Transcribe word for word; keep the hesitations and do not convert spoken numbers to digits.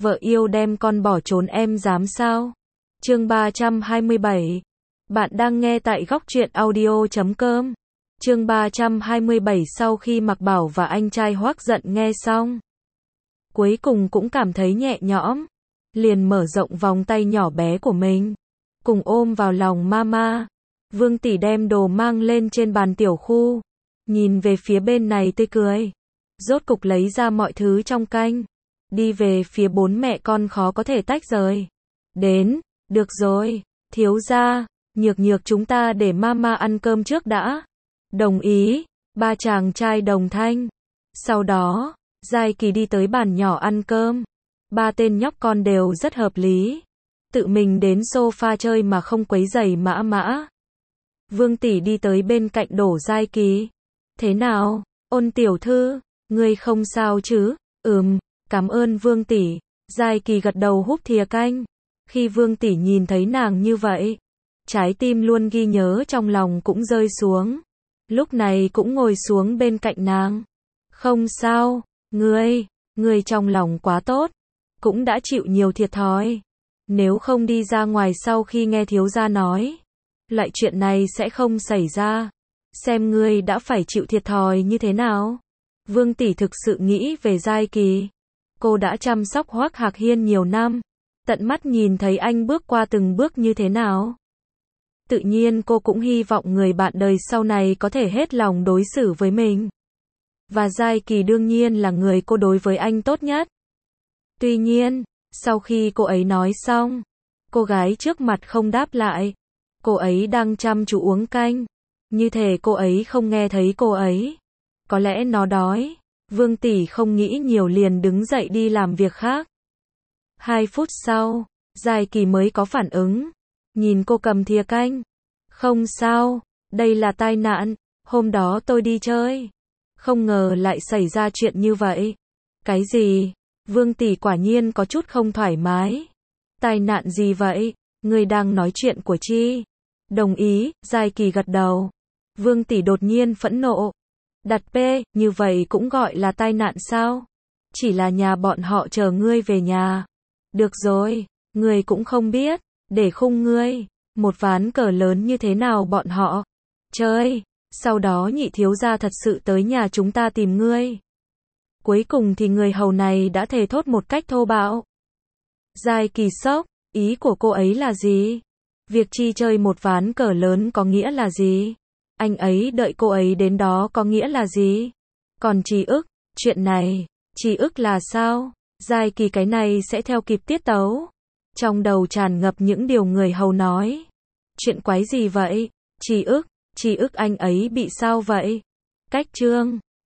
Vợ yêu đem con bỏ trốn em dám sao? Chương ba trăm hai mươi bảy. Bạn đang nghe tại góc truyện audio chấm com. Chương ba trăm hai mươi bảy. Sau khi Mạc Bảo và anh trai Hoắc Giận nghe xong, cuối cùng cũng cảm thấy nhẹ nhõm, liền mở rộng vòng tay nhỏ bé của mình, cùng ôm vào lòng mama. Vương tỷ đem đồ mang lên trên bàn tiểu khu, nhìn về phía bên này tươi cười, rốt cục lấy ra mọi thứ trong canh, đi về phía bốn mẹ con khó có thể tách rời. Đến, được rồi, thiếu gia, nhược nhược chúng ta để mama ăn cơm trước đã. Đồng ý, ba chàng trai đồng thanh. Sau đó, Giai Kỳ đi tới bàn nhỏ ăn cơm. Ba tên nhóc con đều rất hợp lý, tự mình đến sofa chơi mà không quấy rầy Mã Mã. Vương tỷ đi tới bên cạnh đổ Giai Kỳ. Thế nào, Ôn tiểu thư, ngươi không sao chứ? Ừm, cảm ơn Vương tỷ. Giai Kỳ gật đầu húp thìa canh. Khi Vương tỷ nhìn thấy nàng như vậy, trái tim luôn ghi nhớ trong lòng cũng rơi xuống. Lúc này cũng ngồi xuống bên cạnh nàng. Không sao, ngươi, ngươi trong lòng quá tốt, cũng đã chịu nhiều thiệt thòi. Nếu không đi ra ngoài sau khi nghe thiếu gia nói, loại chuyện này sẽ không xảy ra. Xem ngươi đã phải chịu thiệt thòi như thế nào. Vương tỷ thực sự nghĩ về Giai Kỳ. Cô đã chăm sóc Hoắc Hạc Hiên nhiều năm, tận mắt nhìn thấy anh bước qua từng bước như thế nào. Tự nhiên cô cũng hy vọng người bạn đời sau này có thể hết lòng đối xử với mình. Và Giai Kỳ đương nhiên là người cô đối với anh tốt nhất. Tuy nhiên, sau khi cô ấy nói xong, cô gái trước mặt không đáp lại. Cô ấy đang chăm chú uống canh, như thể cô ấy không nghe thấy cô ấy. Có lẽ nó đói. Vương tỷ không nghĩ nhiều liền đứng dậy đi làm việc khác. Hai phút sau, Giai Kỳ mới có phản ứng. Nhìn cô cầm thìa canh. Không sao, đây là tai nạn. Hôm đó tôi đi chơi, không ngờ lại xảy ra chuyện như vậy. Cái gì? Vương tỷ quả nhiên có chút không thoải mái. Tai nạn gì vậy? Ngươi đang nói chuyện của chi? Đồng ý, Giai Kỳ gật đầu. Vương tỷ đột nhiên phẫn nộ. Đặt P, như vậy cũng gọi là tai nạn sao? Chỉ là nhà bọn họ chờ ngươi về nhà. Được rồi, ngươi cũng không biết, để khung ngươi, một ván cờ lớn như thế nào bọn họ chơi. Sau đó nhị thiếu gia thật sự tới nhà chúng ta tìm ngươi. Cuối cùng thì người hầu này đã thề thốt một cách thô bạo. Giai Kỳ sốc, ý của cô ấy là gì? Việc chi chơi một ván cờ lớn có nghĩa là gì? Anh ấy đợi cô ấy đến đó có nghĩa là gì? Còn trì ức, chuyện này, trì ức là sao? Giai Kỳ cái này sẽ theo kịp tiết tấu. Trong đầu tràn ngập những điều người hầu nói. Chuyện quái gì vậy? Trì ức, trì ức anh ấy bị sao vậy? Cách chương